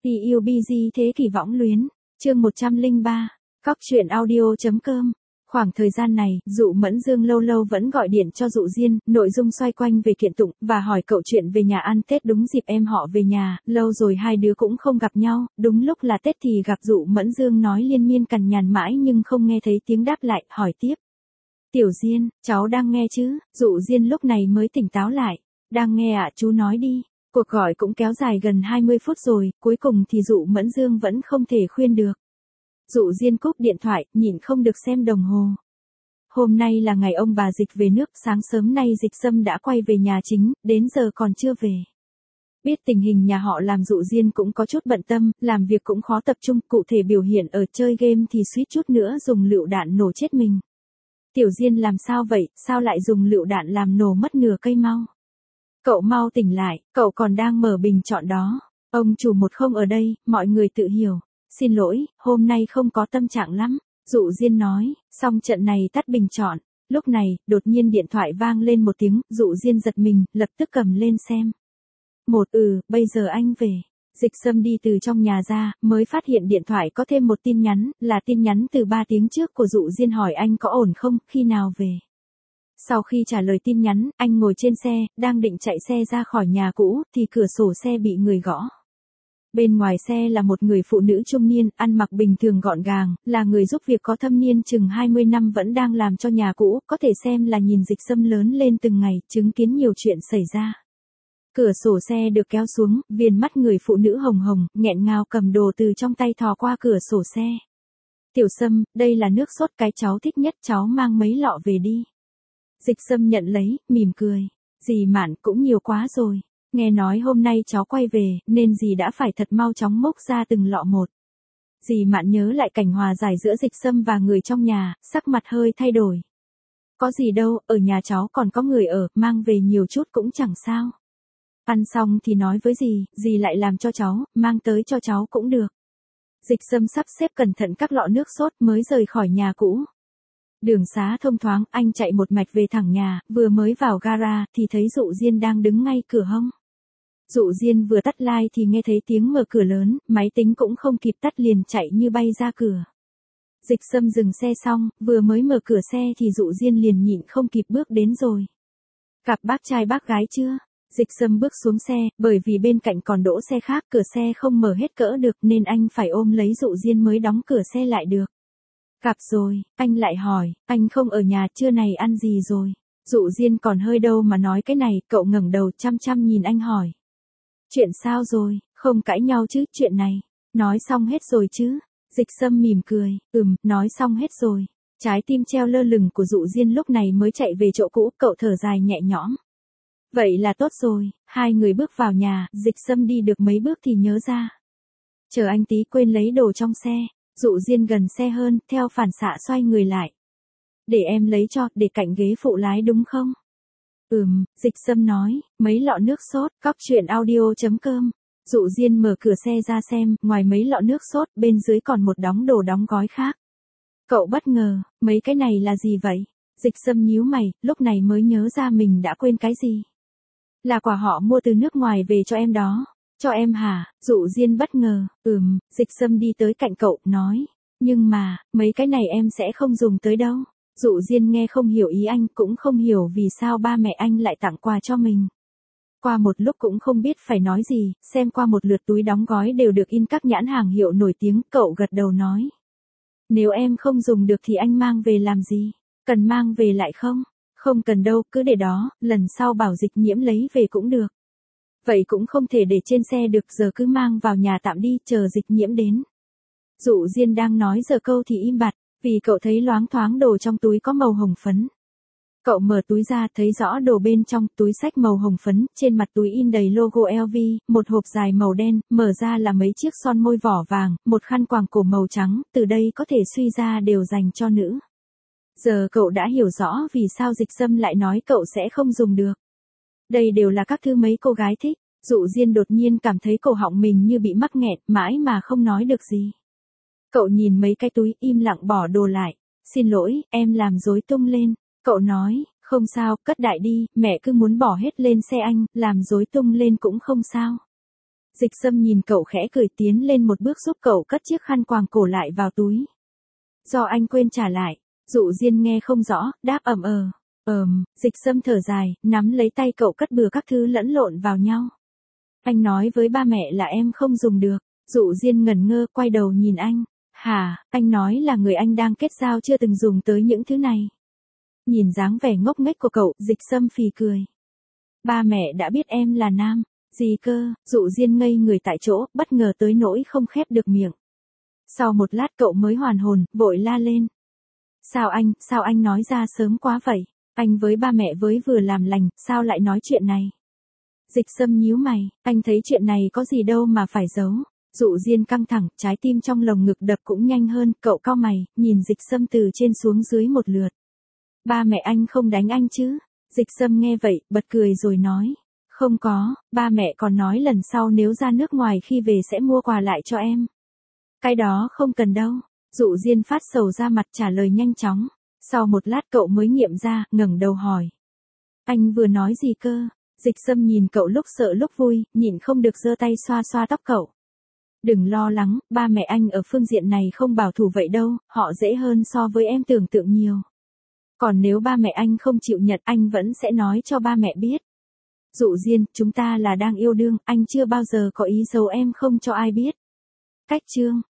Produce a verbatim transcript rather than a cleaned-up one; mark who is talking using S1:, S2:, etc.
S1: pê u bê giê thế kỷ võng luyến, chương một trăm lẻ ba, cóc truyện audio.com. Khoảng thời gian này, Dụ Mẫn Dương lâu lâu vẫn gọi điện cho Dụ Diên, nội dung xoay quanh về kiện tụng, và hỏi cậu chuyện về nhà ăn Tết đúng dịp em họ về nhà, lâu rồi hai đứa cũng không gặp nhau, đúng lúc là Tết thì gặp Dụ Mẫn Dương nói liên miên cằn nhằn mãi nhưng không nghe thấy tiếng đáp lại, hỏi tiếp. Tiểu Diên, cháu đang nghe chứ? Dụ Diên lúc này mới tỉnh táo lại. Đang nghe ạ, chú nói đi. Cuộc gọi cũng kéo dài gần hai mươi phút rồi, cuối cùng thì Dụ Mẫn Dương vẫn không thể khuyên được. Dụ Diên cúp điện thoại, nhịn không được xem đồng hồ. Hôm nay là ngày ông bà Dịch về nước, sáng sớm nay Dịch Sâm đã quay về nhà chính, đến giờ còn chưa về. Biết tình hình nhà họ làm Dụ Diên cũng có chút bận tâm, làm việc cũng khó tập trung, cụ thể biểu hiện ở chơi game thì suýt chút nữa dùng lựu đạn nổ chết mình. Tiểu Diên làm sao vậy, sao lại dùng lựu đạn làm nổ mất nửa cây mau? Cậu mau tỉnh lại, cậu còn đang mở bình chọn đó. Ông chủ một không ở đây, mọi người tự hiểu. Xin lỗi, hôm nay không có tâm trạng lắm. Dụ Diên nói, xong trận này tắt bình chọn. Lúc này, đột nhiên điện thoại vang lên một tiếng, Dụ Diên giật mình, lập tức cầm lên xem. Một ừ, bây giờ anh về. Dịch Sâm đi từ trong nhà ra, mới phát hiện điện thoại có thêm một tin nhắn, là tin nhắn từ ba tiếng trước của Dụ Diên hỏi anh có ổn không, khi nào về. Sau khi trả lời tin nhắn, anh ngồi trên xe, đang định chạy xe ra khỏi nhà cũ, thì cửa sổ xe bị người gõ. Bên ngoài xe là một người phụ nữ trung niên, ăn mặc bình thường gọn gàng, là người giúp việc có thâm niên chừng hai mươi năm vẫn đang làm cho nhà cũ, có thể xem là nhìn Dịch Sâm lớn lên từng ngày, chứng kiến nhiều chuyện xảy ra. Cửa sổ xe được kéo xuống, viền mắt người phụ nữ hồng hồng, nghẹn ngào cầm đồ từ trong tay thò qua cửa sổ xe. Tiểu Sâm, đây là nước sốt cái cháu thích nhất, cháu mang mấy lọ về đi. Dịch Sâm nhận lấy, mỉm cười. Dì Mạn cũng nhiều quá rồi. Nghe nói hôm nay cháu quay về, nên dì đã phải thật mau chóng mốc ra từng lọ một. Dì Mạn nhớ lại cảnh hòa giải giữa Dịch Sâm và người trong nhà, sắc mặt hơi thay đổi. Có gì đâu, ở nhà cháu còn có người ở, mang về nhiều chút cũng chẳng sao. Ăn xong thì nói với dì, dì lại làm cho cháu, mang tới cho cháu cũng được. Dịch Sâm sắp xếp cẩn thận các lọ nước sốt mới rời khỏi nhà cũ. Đường xá thông thoáng, anh chạy một mạch về thẳng nhà, vừa mới vào gara thì thấy Dụ Diên đang đứng ngay cửa hông. Dụ Diên vừa tắt live thì nghe thấy tiếng mở cửa lớn, máy tính cũng không kịp tắt liền chạy như bay ra cửa. Dịch Sâm dừng xe xong, vừa mới mở cửa xe thì Dụ Diên liền nhịn không kịp bước đến rồi. Gặp bác trai bác gái chưa? Dịch Sâm bước xuống xe, bởi vì bên cạnh còn đỗ xe khác, cửa xe không mở hết cỡ được nên anh phải ôm lấy Dụ Diên mới đóng cửa xe lại được. Gặp rồi, anh lại hỏi, anh không ở nhà, trưa này ăn gì rồi? Dụ Diên còn hơi đâu mà nói cái này, cậu ngẩng đầu chăm chăm nhìn anh hỏi. Chuyện sao rồi, không cãi nhau chứ, chuyện này, nói xong hết rồi chứ? Dịch Sâm mỉm cười, ừm, nói xong hết rồi. Trái tim treo lơ lửng của Dụ Diên lúc này mới chạy về chỗ cũ, cậu thở dài nhẹ nhõm. Vậy là tốt rồi, hai người bước vào nhà, Dịch Sâm đi được mấy bước thì nhớ ra. Chờ anh tí, quên lấy đồ trong xe. Dụ Diên gần xe hơn, theo phản xạ xoay người lại. Để em lấy cho, để cạnh ghế phụ lái đúng không? Ừm, Dịch Sâm nói, mấy lọ nước sốt, cóc truyện audio.com. Dụ Diên mở cửa xe ra xem, ngoài mấy lọ nước sốt, bên dưới còn một đống đồ đóng gói khác. Cậu bất ngờ, mấy cái này là gì vậy? Dịch Sâm nhíu mày, lúc này mới nhớ ra mình đã quên cái gì. Là quà họ mua từ nước ngoài về cho em đó. Cho em hả? Dụ Diên bất ngờ, ừm, Dịch Sâm đi tới cạnh cậu, nói. Nhưng mà, mấy cái này em sẽ không dùng tới đâu. Dụ Diên nghe không hiểu ý anh, cũng không hiểu vì sao ba mẹ anh lại tặng quà cho mình. Qua một lúc cũng không biết phải nói gì, xem qua một lượt túi đóng gói đều được in các nhãn hàng hiệu nổi tiếng, cậu gật đầu nói. Nếu em không dùng được thì anh mang về làm gì? Cần mang về lại không? Không cần đâu, cứ để đó, lần sau bảo Dịch Nhiễm lấy về cũng được. Vậy cũng không thể để trên xe được, giờ cứ mang vào nhà tạm đi, chờ Dịch Nhiễm đến. Dụ Diên đang nói giờ câu thì im bặt, vì cậu thấy loáng thoáng đồ trong túi có màu hồng phấn. Cậu mở túi ra thấy rõ đồ bên trong, túi xách màu hồng phấn, trên mặt túi in đầy logo lờ vê, một hộp dài màu đen, mở ra là mấy chiếc son môi vỏ vàng, một khăn quàng cổ màu trắng, từ đây có thể suy ra đều dành cho nữ. Giờ cậu đã hiểu rõ vì sao Dịch Sâm lại nói cậu sẽ không dùng được. Đây đều là các thứ mấy cô gái thích. Dụ Diên đột nhiên cảm thấy cổ họng mình như bị mắc nghẹn, mãi mà không nói được gì. Cậu nhìn mấy cái túi, im lặng bỏ đồ lại. Xin lỗi, em làm rối tung lên. Cậu nói, không sao, cất đại đi, mẹ cứ muốn bỏ hết lên xe anh, làm rối tung lên cũng không sao. Dịch Sâm nhìn cậu khẽ cười tiến lên một bước giúp cậu cất chiếc khăn quàng cổ lại vào túi. Do anh quên trả lại. Dụ Diên nghe không rõ, đáp ầm ờ. Ờm, Dịch Sâm thở dài, nắm lấy tay cậu cất bừa các thứ lẫn lộn vào nhau. Anh nói với ba mẹ là em không dùng được. Dụ Diên ngẩn ngơ quay đầu nhìn anh. Hả, anh nói là người anh đang kết giao chưa từng dùng tới những thứ này. Nhìn dáng vẻ ngốc nghếch của cậu, Dịch Sâm phì cười. Ba mẹ đã biết em là nam. Gì cơ, Dụ Diên ngây người tại chỗ, bất ngờ tới nỗi không khép được miệng. Sau một lát cậu mới hoàn hồn, vội la lên. Sao anh, sao anh nói ra sớm quá vậy? Anh với ba mẹ với vừa làm lành, sao lại nói chuyện này? Dịch Sâm nhíu mày, anh thấy chuyện này có gì đâu mà phải giấu. Dụ Diên căng thẳng, trái tim trong lồng ngực đập cũng nhanh hơn, cậu cau mày, nhìn Dịch Sâm từ trên xuống dưới một lượt. Ba mẹ anh không đánh anh chứ? Dịch Sâm nghe vậy, bật cười rồi nói. Không có, ba mẹ còn nói lần sau nếu ra nước ngoài khi về sẽ mua quà lại cho em. Cái đó không cần đâu. Dụ Diên phát sầu ra mặt trả lời nhanh chóng. Sau một lát cậu mới nghiệm ra, ngẩng đầu hỏi. Anh vừa nói gì cơ? Dịch Sâm nhìn cậu lúc sợ lúc vui, nhịn không được giơ tay xoa xoa tóc cậu. Đừng lo lắng, ba mẹ anh ở phương diện này không bảo thủ vậy đâu, họ dễ hơn so với em tưởng tượng nhiều. Còn nếu ba mẹ anh không chịu nhận, anh vẫn sẽ nói cho ba mẹ biết. Dụ Diên, chúng ta là đang yêu đương, anh chưa bao giờ có ý giấu em không cho ai biết. Cách chương